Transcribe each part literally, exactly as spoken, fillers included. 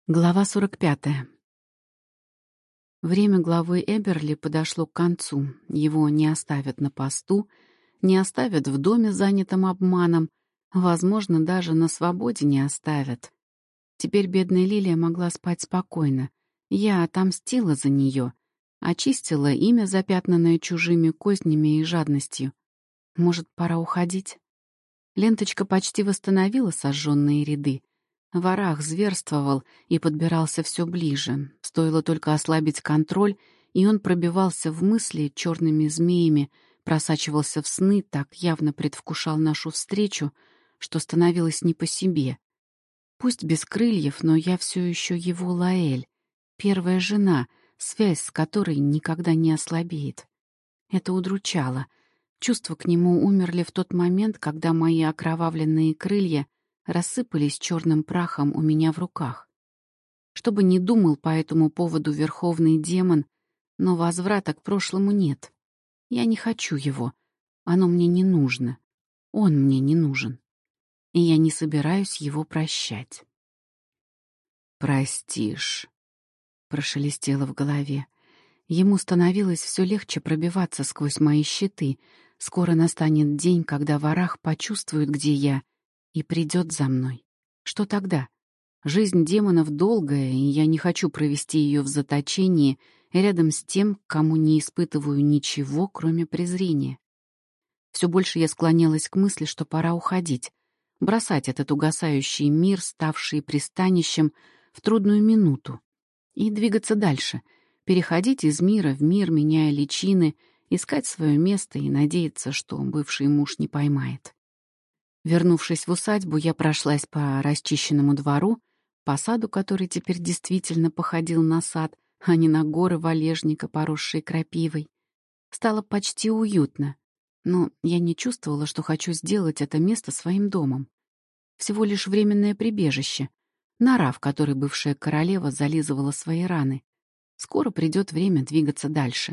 Глава сорок пятая. Время главы Эберли подошло к концу. Его не оставят на посту, не оставят в доме, занятом обманом, возможно, даже на свободе не оставят. Теперь бедная Лилия могла спать спокойно. Я отомстила за нее, очистила имя, запятнанное чужими кознями и жадностью. Может, пора уходить? Ленточка почти восстановила сожженные ряды. Варах зверствовал и подбирался все ближе. Стоило только ослабить контроль, и он пробивался в мысли черными змеями, просачивался в сны, так явно предвкушал нашу встречу, что становилось не по себе. Пусть без крыльев, но я все еще его Лаэль, первая жена, связь с которой никогда не ослабеет. Это удручало. Чувства к нему умерли в тот момент, когда мои окровавленные крылья рассыпались черным прахом у меня в руках. Что бы ни думал по этому поводу верховный демон, но возврата к прошлому нет. Я не хочу его. Оно мне не нужно. Он мне не нужен. И я не собираюсь его прощать. «Простишь», — прошелестело в голове. Ему становилось все легче пробиваться сквозь мои щиты. Скоро настанет день, когда Варах почувствует, где я, и придет за мной. Что тогда? Жизнь демонов долгая, и я не хочу провести ее в заточении рядом с тем, кому не испытываю ничего, кроме презрения. Все больше я склонялась к мысли, что пора уходить, бросать этот угасающий мир, ставший пристанищем, в трудную минуту, и двигаться дальше, переходить из мира в мир, меняя личины, искать свое место и надеяться, что бывший муж не поймает. Вернувшись в усадьбу, я прошлась по расчищенному двору, по саду, который теперь действительно походил на сад, а не на горы валежника, поросшие крапивой. Стало почти уютно, но я не чувствовала, что хочу сделать это место своим домом. Всего лишь временное прибежище, нора, в которой бывшая королева зализывала свои раны. Скоро придет время двигаться дальше.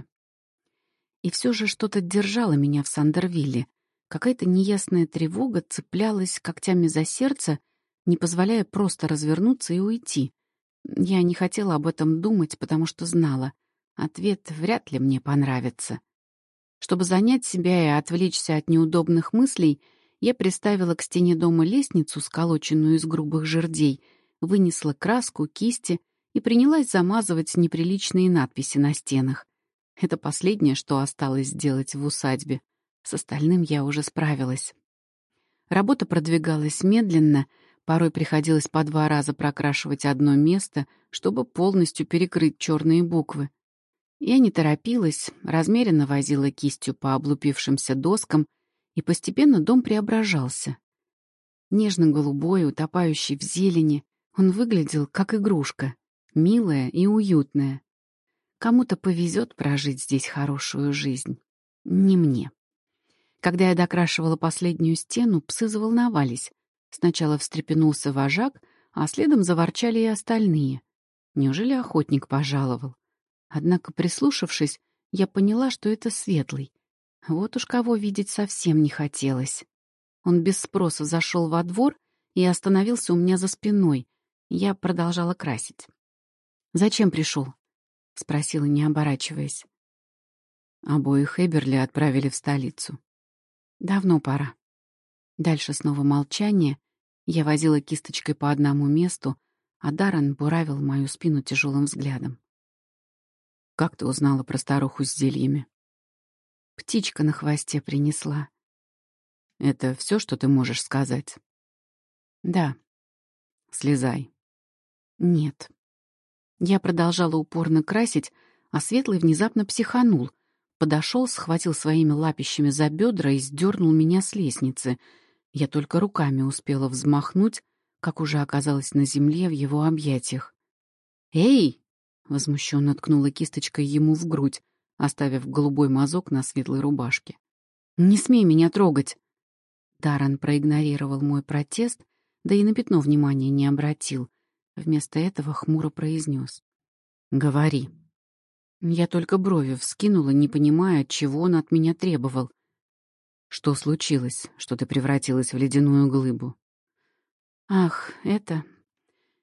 И все же что-то держало меня в Сандервилле. Какая-то неясная тревога цеплялась когтями за сердце, не позволяя просто развернуться и уйти. Я не хотела об этом думать, потому что знала. Ответ вряд ли мне понравится. Чтобы занять себя и отвлечься от неудобных мыслей, я приставила к стене дома лестницу, сколоченную из грубых жердей, вынесла краску, кисти и принялась замазывать неприличные надписи на стенах. Это последнее, что осталось сделать в усадьбе. С остальным я уже справилась. Работа продвигалась медленно, порой приходилось по два раза прокрашивать одно место, чтобы полностью перекрыть черные буквы. Я не торопилась, размеренно возила кистью по облупившимся доскам, и постепенно дом преображался. Нежно-голубой, утопающий в зелени, он выглядел как игрушка, милая и уютная. Кому-то повезет прожить здесь хорошую жизнь. Не мне. Когда я докрашивала последнюю стену, псы заволновались. Сначала встрепенулся вожак, а следом заворчали и остальные. Неужели охотник пожаловал? Однако, прислушавшись, я поняла, что это Светлый. Вот уж кого видеть совсем не хотелось. Он без спроса зашел во двор и остановился у меня за спиной. Я продолжала красить. «Зачем пришел?» — спросила, не оборачиваясь. Обоих Эберли отправили в столицу. «Давно пора». Дальше снова молчание. Я возила кисточкой по одному месту, а Даррен буравил мою спину тяжелым взглядом. «Как ты узнала про старуху с зельями?» «Птичка на хвосте принесла». «Это все, что ты можешь сказать?» «Да». «Слезай». «Нет». Я продолжала упорно красить, а Светлый внезапно психанул. Подошел, схватил своими лапищами за бедра и сдернул меня с лестницы. Я только руками успела взмахнуть, как уже оказалась на земле в его объятиях. «Эй!» — возмущенно ткнула кисточкой ему в грудь, оставив голубой мазок на светлой рубашке. «Не смей меня трогать!» Даррен проигнорировал мой протест, да и на пятно внимания не обратил. Вместо этого хмуро произнес: «Говори». Я только брови вскинула, не понимая, чего он от меня требовал. «Что случилось, что ты превратилась в ледяную глыбу?» «Ах, это...»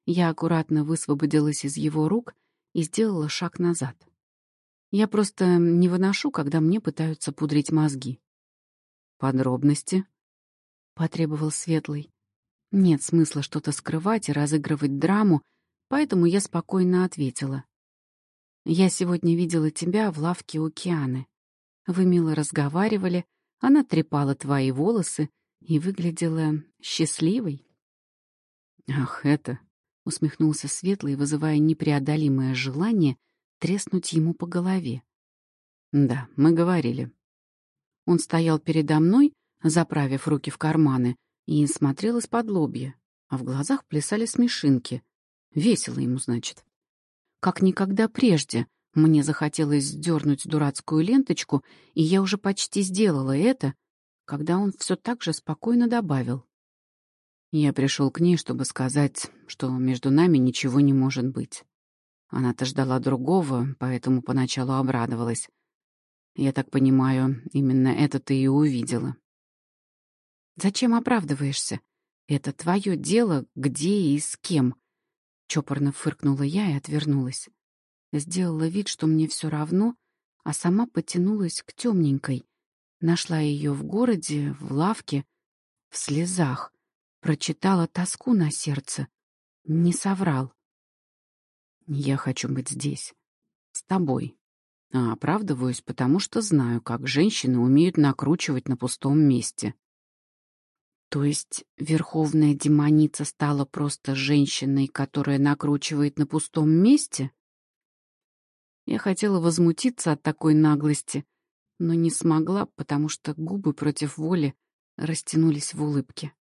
Я аккуратно высвободилась из его рук и сделала шаг назад. Я просто не выношу, когда мне пытаются пудрить мозги. «Подробности?» — потребовал Светлый. Нет смысла что-то скрывать и разыгрывать драму, поэтому я спокойно ответила. «Я сегодня видела тебя в лавке у Кианы. Вы мило разговаривали, она трепала твои волосы и выглядела счастливой». «Ах, это...» — усмехнулся Светлый, вызывая непреодолимое желание треснуть ему по голове. «Да, мы говорили». Он стоял передо мной, заправив руки в карманы, и смотрел из-под лобья, а в глазах плясали смешинки. Весело ему, значит. Как никогда прежде мне захотелось сдернуть дурацкую ленточку, и я уже почти сделала это, когда он все так же спокойно добавил. Я пришел к ней, чтобы сказать, что между нами ничего не может быть. Она-то ждала другого, поэтому поначалу обрадовалась. Я так понимаю, именно это ты и увидела. «Зачем оправдываешься? Это твое дело, где и с кем?» Чопорно фыркнула я и отвернулась. Сделала вид, что мне все равно, а сама потянулась к темненькой. Нашла ее в городе, в лавке, в слезах. Прочитала тоску на сердце. Не соврал. Я хочу быть здесь, с тобой. А оправдываюсь, потому что знаю, как женщины умеют накручивать на пустом месте. То есть верховная демоница стала просто женщиной, которая накручивает на пустом месте? Я хотела возмутиться от такой наглости, но не смогла, потому что губы против воли растянулись в улыбке.